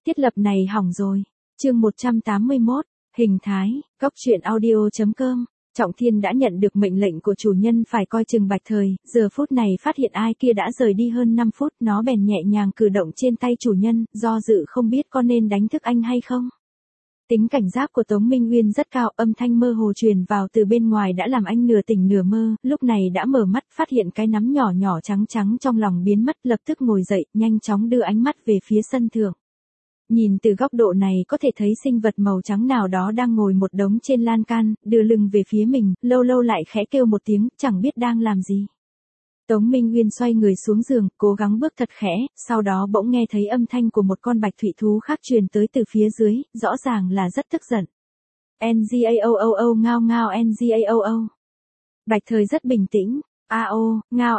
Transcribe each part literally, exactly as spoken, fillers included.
Thiết lập này hỏng rồi. Chương một trăm tám mươi mốt, hình thái, góc truyện audio chấm com. Trọng Thiên đã nhận được mệnh lệnh của chủ nhân phải coi chừng Bạch Thời, giờ phút này phát hiện ai kia đã rời đi hơn năm phút, nó bèn nhẹ nhàng cử động trên tay chủ nhân, do dự không biết có nên đánh thức anh hay không. Tính cảnh giác của Tống Minh Uyên rất cao, âm thanh mơ hồ truyền vào từ bên ngoài đã làm anh nửa tỉnh nửa mơ, lúc này đã mở mắt phát hiện cái nắm nhỏ nhỏ trắng trắng trong lòng biến mất, lập tức ngồi dậy, nhanh chóng đưa ánh mắt về phía sân thượng. Nhìn từ góc độ này có thể thấy sinh vật màu trắng nào đó đang ngồi một đống trên lan can, đưa lưng về phía mình, lâu lâu lại khẽ kêu một tiếng, chẳng biết đang làm gì. Tống Minh Uyên xoay người xuống giường, cố gắng bước thật khẽ, sau đó bỗng nghe thấy âm thanh của một con bạch thủy thú khác truyền tới từ phía dưới, rõ ràng là rất tức giận. Ngao ngao ngao ngao. Bạch Thời rất bình tĩnh, ao, ngao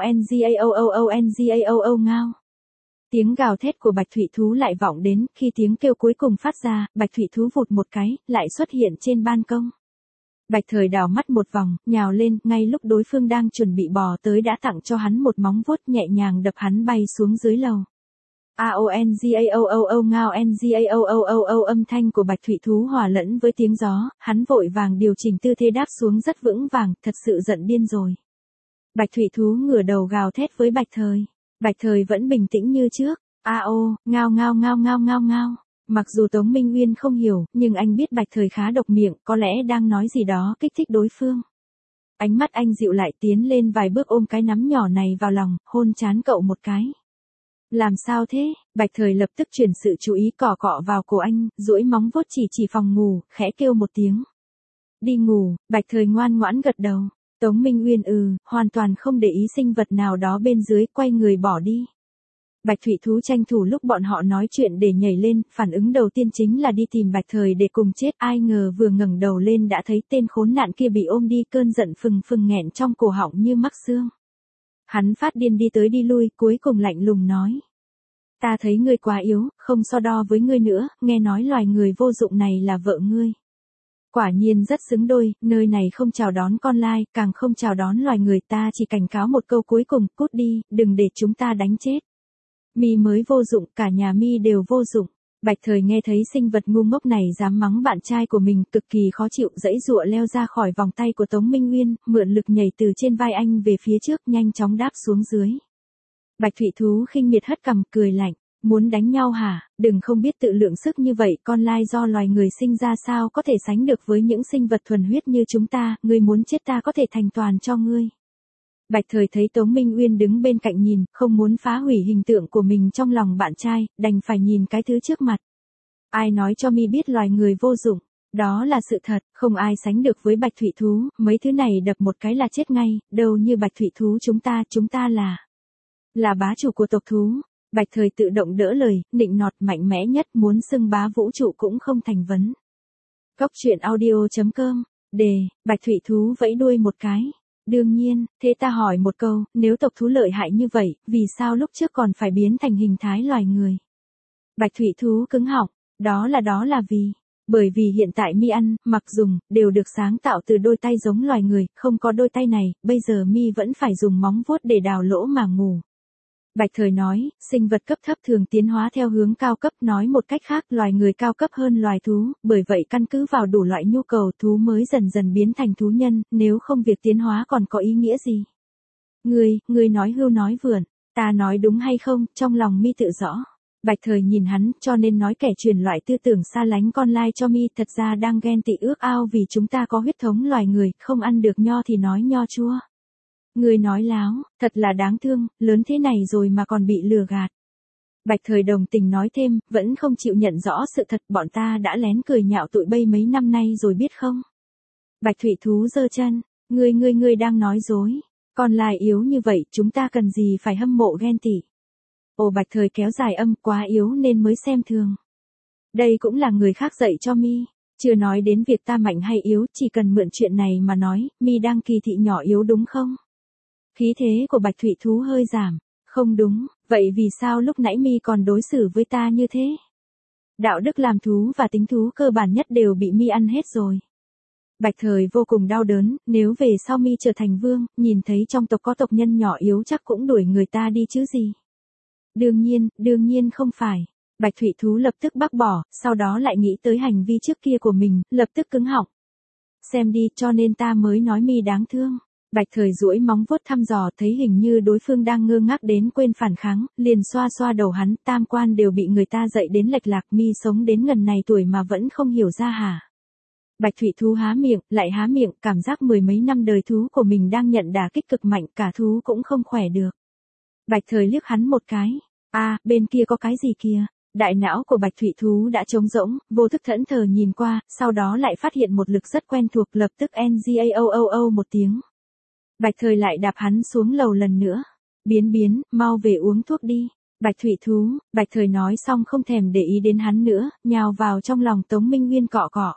ngao ngao. Tiếng gào thét của bạch thủy thú lại vọng đến, khi tiếng kêu cuối cùng phát ra, bạch thủy thú vụt một cái, lại xuất hiện trên ban công. Bạch Thời đảo mắt một vòng, nhào lên, ngay lúc đối phương đang chuẩn bị bò tới đã tặng cho hắn một móng vuốt nhẹ nhàng đập hắn bay xuống dưới lầu. Aongao ngao ngao âm thanh của bạch thủy thú hòa lẫn với tiếng gió, hắn vội vàng điều chỉnh tư thế đáp xuống rất vững vàng, thật sự giận điên rồi. Bạch thủy thú ngửa đầu gào thét với Bạch Thời. Bạch Thời vẫn bình tĩnh như trước. Ao, ngao ngao ngao ngao ngao ngao. Mặc dù Tống Minh Uyên không hiểu, nhưng anh biết Bạch Thời khá độc miệng, có lẽ đang nói gì đó kích thích đối phương. Ánh mắt anh dịu lại, tiến lên vài bước ôm cái nắm nhỏ này vào lòng, hôn trán cậu một cái. Làm sao thế? Bạch Thời lập tức chuyển sự chú ý cọ cọ vào cổ anh, duỗi móng vuốt chỉ chỉ phòng ngủ, khẽ kêu một tiếng. Đi ngủ. Bạch Thời ngoan ngoãn gật đầu. Tống Minh Uyên ừ, hoàn toàn không để ý sinh vật nào đó bên dưới, quay người bỏ đi. Bạch thủy thú tranh thủ lúc bọn họ nói chuyện để nhảy lên, phản ứng đầu tiên chính là đi tìm Bạch Thời để cùng chết, ai ngờ vừa ngẩng đầu lên đã thấy tên khốn nạn kia bị ôm đi, cơn giận phừng phừng nghẹn trong cổ họng như mắc xương. Hắn phát điên đi tới đi lui, cuối cùng lạnh lùng nói. Ta thấy ngươi quá yếu, không so đo với ngươi nữa, nghe nói loài người vô dụng này là vợ ngươi. Quả nhiên rất xứng đôi, nơi này không chào đón con lai, càng không chào đón loài người, ta chỉ cảnh cáo một câu cuối cùng, cút đi, đừng để chúng ta đánh chết. Mi mới vô dụng, cả nhà Mi đều vô dụng. Bạch Thời nghe thấy sinh vật ngu ngốc này dám mắng bạn trai của mình, cực kỳ khó chịu, giãy giụa leo ra khỏi vòng tay của Tống Minh Uyên, mượn lực nhảy từ trên vai anh về phía trước, nhanh chóng đáp xuống dưới. Bạch thủy thú khinh miệt hất cằm, cười lạnh. Muốn đánh nhau hả? Đừng không biết tự lượng sức như vậy, con lai do loài người sinh ra sao có thể sánh được với những sinh vật thuần huyết như chúng ta, ngươi muốn chết ta có thể thành toàn cho ngươi. Bạch Thời thấy Tống Minh Uyên đứng bên cạnh nhìn, không muốn phá hủy hình tượng của mình trong lòng bạn trai, đành phải nhìn cái thứ trước mặt. Ai nói cho Mi biết loài người vô dụng, đó là sự thật, không ai sánh được với bạch thủy thú, mấy thứ này đập một cái là chết ngay, đâu như bạch thủy thú chúng ta, chúng ta là, là bá chủ của tộc thú. Bạch Thời tự động đỡ lời, nịnh nọt mạnh mẽ nhất, muốn xưng bá vũ trụ cũng không thành vấn. Góc truyện audio chấm com, đề, bạch thủy thú vẫy đuôi một cái. Đương nhiên, thế ta hỏi một câu, nếu tộc thú lợi hại như vậy, vì sao lúc trước còn phải biến thành hình thái loài người? Bạch thủy thú cứng họng, đó là đó là vì, bởi vì hiện tại Mi ăn, mặc dùng, đều được sáng tạo từ đôi tay giống loài người, không có đôi tay này, bây giờ Mi vẫn phải dùng móng vuốt để đào lỗ mà ngủ. Bạch Thời nói, sinh vật cấp thấp thường tiến hóa theo hướng cao cấp, nói một cách khác loài người cao cấp hơn loài thú, bởi vậy căn cứ vào đủ loại nhu cầu thú mới dần dần biến thành thú nhân, nếu không việc tiến hóa còn có ý nghĩa gì? Ngươi, ngươi nói hưu nói vượn, ta nói đúng hay không, trong lòng Mi tự rõ. Bạch Thời nhìn hắn, cho nên nói kẻ truyền loại tư tưởng xa lánh con lai cho Mi, thật ra đang ghen tị ước ao vì chúng ta có huyết thống loài người, không ăn được nho thì nói nho chua. Người nói láo, thật là đáng thương, lớn thế này rồi mà còn bị lừa gạt. Bạch Thời đồng tình nói thêm, vẫn không chịu nhận rõ sự thật, bọn ta đã lén cười nhạo tụi bay mấy năm nay rồi biết không? Bạch thủy thú giơ chân, ngươi ngươi ngươi đang nói dối, còn lai yếu như vậy, chúng ta cần gì phải hâm mộ ghen tị. Ồ Bạch Thời kéo dài âm, quá yếu nên mới xem thường. Đây cũng là người khác dạy cho Mi, chưa nói đến việc ta mạnh hay yếu, chỉ cần mượn chuyện này mà nói, Mi đang kỳ thị nhỏ yếu đúng không? Khí thế của bạch thủy thú hơi giảm. Không đúng, vậy vì sao lúc nãy Mi còn đối xử với ta như thế? Đạo đức làm thú và tính thú cơ bản nhất đều bị Mi ăn hết rồi. Bạch Thời vô cùng đau đớn, nếu về sau Mi trở thành vương, nhìn thấy trong tộc có tộc nhân nhỏ yếu chắc cũng đuổi người ta đi chứ gì. Đương nhiên, đương nhiên không phải. Bạch thủy thú lập tức bác bỏ, sau đó lại nghĩ tới hành vi trước kia của mình, lập tức cứng họng. Xem đi, cho nên ta mới nói mi đáng thương. Bạch Thời duỗi móng vuốt thăm dò, thấy hình như đối phương đang ngơ ngác đến quên phản kháng, liền xoa xoa đầu hắn, tam quan đều bị người ta dạy đến lệch lạc, mi sống đến ngần này tuổi mà vẫn không hiểu ra hả? Bạch thủy thú há miệng, lại há miệng, cảm giác mười mấy năm đời thú của mình đang nhận đả kích cực mạnh, cả thú cũng không khỏe được. Bạch Thời liếc hắn một cái, a, à, bên kia có cái gì kìa? Đại não của bạch thủy thú đã trống rỗng, vô thức thẫn thờ nhìn qua, sau đó lại phát hiện một lực rất quen thuộc, lập tức ngao một tiếng. Bạch Thời lại đạp hắn xuống lầu lần nữa. Biến biến, mau về uống thuốc đi. Bạch thủy thú, Bạch Thời nói xong không thèm để ý đến hắn nữa, nhào vào trong lòng Tống Minh Nguyên cọ cọ.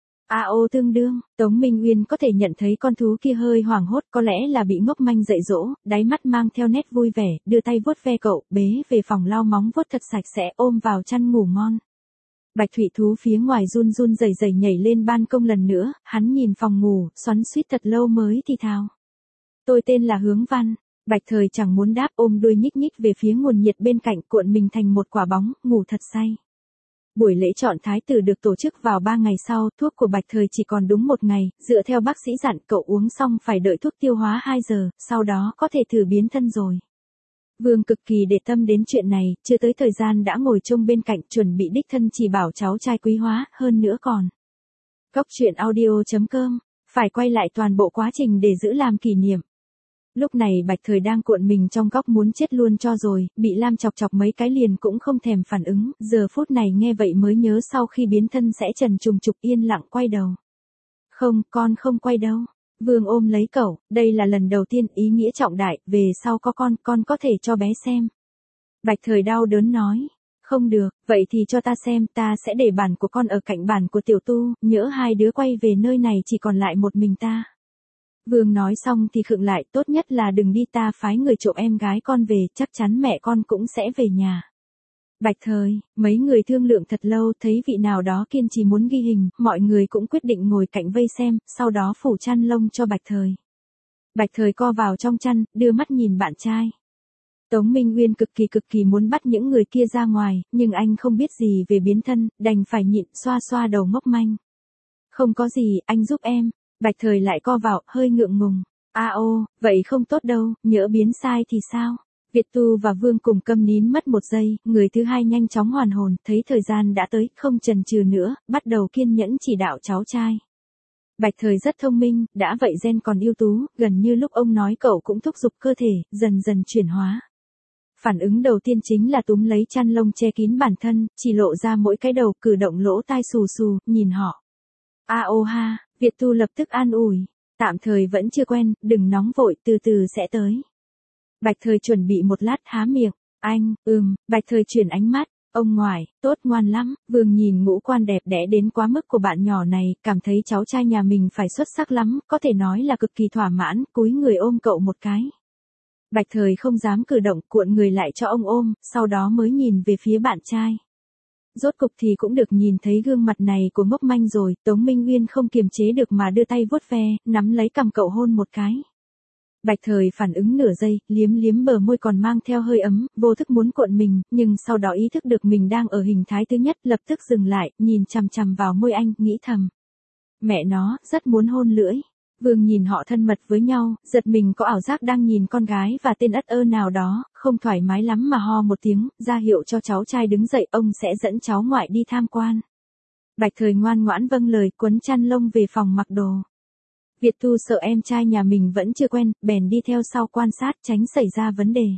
A ô tương đương, Tống Minh Nguyên có thể nhận thấy con thú kia hơi hoảng hốt, có lẽ là bị ngốc manh dạy dỗ, đáy mắt mang theo nét vui vẻ, đưa tay vuốt ve cậu, bế về phòng lau móng vuốt thật sạch sẽ, ôm vào chăn ngủ ngon. Bạch thủy thú phía ngoài run run rẩy rẩy nhảy lên ban công lần nữa, hắn nhìn phòng ngủ, xoắn xuýt thật lâu mới thì thào. Tôi tên là Hướng Văn. Bạch Thời chẳng muốn đáp, ôm đuôi nhích nhích về phía nguồn nhiệt bên cạnh, cuộn mình thành một quả bóng, ngủ thật say. Buổi lễ chọn thái tử được tổ chức vào ba ngày sau, thuốc của Bạch Thời chỉ còn đúng một ngày, dựa theo bác sĩ dặn cậu uống xong phải đợi thuốc tiêu hóa hai giờ, sau đó có thể thử biến thân rồi. Vương cực kỳ để tâm đến chuyện này, chưa tới thời gian đã ngồi trông bên cạnh chuẩn bị đích thân chỉ bảo cháu trai quý hóa, hơn nữa còn. Cốc truyện audio chấm com, phải quay lại toàn bộ quá trình để giữ làm kỷ niệm. Lúc này Bạch Thời đang cuộn mình trong góc muốn chết luôn cho rồi, bị Lam chọc chọc mấy cái liền cũng không thèm phản ứng, giờ phút này nghe vậy mới nhớ sau khi biến thân sẽ trần trùng trục yên lặng quay đầu. Không, con không quay đâu. Vương ôm lấy cậu, đây là lần đầu tiên, ý nghĩa trọng đại, về sau có con, con có thể cho bé xem. Bạch Thời đau đớn nói, không được, vậy thì cho ta xem, ta sẽ để bản của con ở cạnh bản của tiểu tu, nhỡ hai đứa quay về nơi này chỉ còn lại một mình ta. Vương nói xong thì khựng lại, tốt nhất là đừng đi, ta phái người trộm em gái con về, chắc chắn mẹ con cũng sẽ về nhà. Bạch Thời, mấy người thương lượng thật lâu, thấy vị nào đó kiên trì muốn ghi hình, mọi người cũng quyết định ngồi cạnh vây xem, sau đó phủ chăn lông cho Bạch Thời. Bạch Thời co vào trong chăn, đưa mắt nhìn bạn trai. Tống Minh Nguyên cực kỳ cực kỳ muốn bắt những người kia ra ngoài, nhưng anh không biết gì về biến thân, đành phải nhịn, xoa xoa đầu ngốc manh. Không có gì, anh giúp em. Bạch Thời lại co vào, hơi ngượng ngùng. A ô, vậy không tốt đâu, nhỡ biến sai thì sao? Việt Tu và Vương cùng câm nín mất một giây, người thứ hai nhanh chóng hoàn hồn, thấy thời gian đã tới, không chần chừ nữa, bắt đầu kiên nhẫn chỉ đạo cháu trai. Bạch Thời rất thông minh, đã vậy gen còn ưu tú, gần như lúc ông nói cậu cũng thúc giục cơ thể, dần dần chuyển hóa. Phản ứng đầu tiên chính là túm lấy chăn lông che kín bản thân, chỉ lộ ra mỗi cái đầu, cử động lỗ tai xù xù, nhìn họ. A ô ha, Việt Tu lập tức an ủi, tạm thời vẫn chưa quen, đừng nóng vội, từ từ sẽ tới. Bạch Thời chuẩn bị một lát há miệng, anh, ừm, Bạch Thời chuyển ánh mắt, ông ngoại, tốt ngoan lắm, Vương nhìn ngũ quan đẹp đẽ đến quá mức của bạn nhỏ này, cảm thấy cháu trai nhà mình phải xuất sắc lắm, có thể nói là cực kỳ thỏa mãn, cúi người ôm cậu một cái. Bạch Thời không dám cử động, cuộn người lại cho ông ôm, sau đó mới nhìn về phía bạn trai. Rốt cục thì cũng được nhìn thấy gương mặt này của ngốc manh rồi, Tống Minh Nguyên không kiềm chế được mà đưa tay vuốt ve, nắm lấy cằm cậu hôn một cái. Bạch Thời phản ứng nửa giây, liếm liếm bờ môi còn mang theo hơi ấm, vô thức muốn cuộn mình, nhưng sau đó ý thức được mình đang ở hình thái thứ nhất, lập tức dừng lại, nhìn chằm chằm vào môi anh, nghĩ thầm. Mẹ nó, rất muốn hôn lưỡi. Vương nhìn họ thân mật với nhau, giật mình có ảo giác đang nhìn con gái và tên ất ơ nào đó, không thoải mái lắm mà ho một tiếng, ra hiệu cho cháu trai đứng dậy, ông sẽ dẫn cháu ngoại đi tham quan. Bạch Thời ngoan ngoãn vâng lời, quấn chăn lông về phòng mặc đồ. Việt Tu sợ em trai nhà mình vẫn chưa quen, bèn đi theo sau quan sát, tránh xảy ra vấn đề.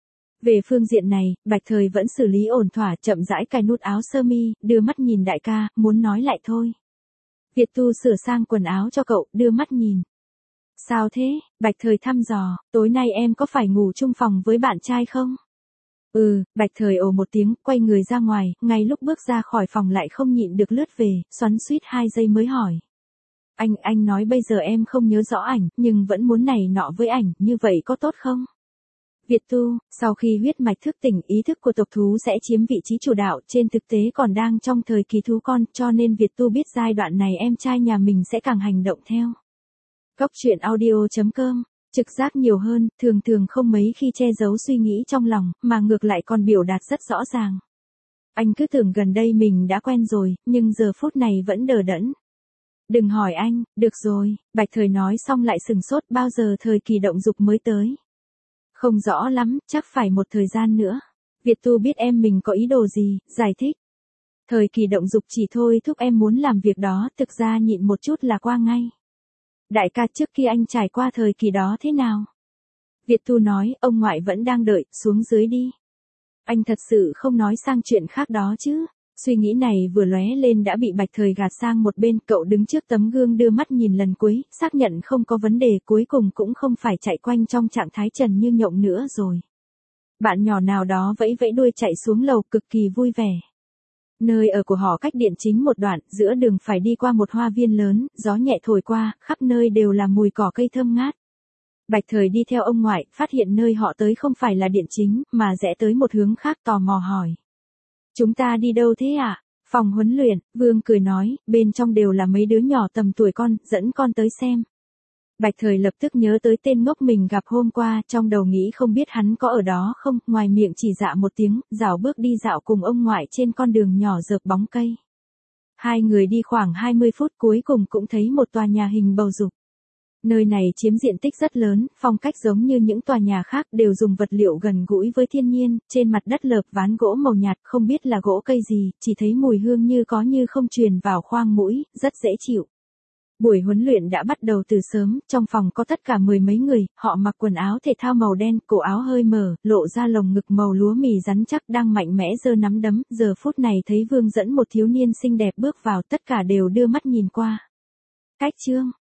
Về phương diện này, Bạch Thời vẫn xử lý ổn thỏa, chậm rãi cài nút áo sơ mi, đưa mắt nhìn đại ca, muốn nói lại thôi. Việt Tu sửa sang quần áo cho cậu, đưa mắt nhìn. Sao thế? Bạch Thời thăm dò, tối nay em có phải ngủ chung phòng với bạn trai không? Ừ, Bạch Thời ồ một tiếng, quay người ra ngoài, ngay lúc bước ra khỏi phòng lại không nhịn được lướt về, xoắn xuýt hai giây mới hỏi. Anh, anh nói bây giờ em không nhớ rõ ảnh, nhưng vẫn muốn này nọ với ảnh, như vậy có tốt không? Việt Tu, sau khi huyết mạch thức tỉnh, ý thức của tộc thú sẽ chiếm vị trí chủ đạo, trên thực tế còn đang trong thời kỳ thú con, cho nên Việt Tu biết giai đoạn này em trai nhà mình sẽ càng hành động theo. Cốc truyện audio chấm com, trực giác nhiều hơn, thường thường không mấy khi che giấu suy nghĩ trong lòng, mà ngược lại còn biểu đạt rất rõ ràng. Anh cứ tưởng gần đây mình đã quen rồi, nhưng giờ phút này vẫn đờ đẫn. Đừng hỏi anh, được rồi, Bạch Thời nói xong lại sừng sốt, bao giờ thời kỳ động dục mới tới. Không rõ lắm, chắc phải một thời gian nữa. Việt Tu biết em mình có ý đồ gì, giải thích. Thời kỳ động dục chỉ thôi thúc em muốn làm việc đó, thực ra nhịn một chút là qua ngay. Đại ca, trước khi anh trải qua thời kỳ đó thế nào? Việt Tu nói, ông ngoại vẫn đang đợi, xuống dưới đi. Anh thật sự không nói sang chuyện khác đó chứ? Suy nghĩ này vừa lóe lên đã bị Bạch Thời gạt sang một bên, cậu đứng trước tấm gương đưa mắt nhìn lần cuối, xác nhận không có vấn đề, cuối cùng cũng không phải chạy quanh trong trạng thái trần như nhộng nữa rồi. Bạn nhỏ nào đó vẫy vẫy đuôi chạy xuống lầu cực kỳ vui vẻ. Nơi ở của họ cách điện chính một đoạn, giữa đường phải đi qua một hoa viên lớn, gió nhẹ thổi qua, khắp nơi đều là mùi cỏ cây thơm ngát. Bạch Thời đi theo ông ngoại, phát hiện nơi họ tới không phải là điện chính, mà rẽ tới một hướng khác, tò mò hỏi. Chúng ta đi đâu thế ạ? À? Phòng huấn luyện, Vương cười nói, bên trong đều là mấy đứa nhỏ tầm tuổi con, dẫn con tới xem. Bạch Thời lập tức nhớ tới tên ngốc mình gặp hôm qua, trong đầu nghĩ không biết hắn có ở đó không, ngoài miệng chỉ dạ một tiếng, dạo bước đi dạo cùng ông ngoại trên con đường nhỏ rợp bóng cây. Hai người đi khoảng hai mươi phút, cuối cùng cũng thấy một tòa nhà hình bầu dục. Nơi này chiếm diện tích rất lớn, phong cách giống như những tòa nhà khác, đều dùng vật liệu gần gũi với thiên nhiên, trên mặt đất lợp ván gỗ màu nhạt, không biết là gỗ cây gì, chỉ thấy mùi hương như có như không truyền vào khoang mũi, rất dễ chịu. Buổi huấn luyện đã bắt đầu từ sớm, trong phòng có tất cả mười mấy người, họ mặc quần áo thể thao màu đen, cổ áo hơi mở, lộ ra lồng ngực màu lúa mì rắn chắc, đang mạnh mẽ giơ nắm đấm, giờ phút này thấy Vương dẫn một thiếu niên xinh đẹp bước vào, tất cả đều đưa mắt nhìn qua. Cách chương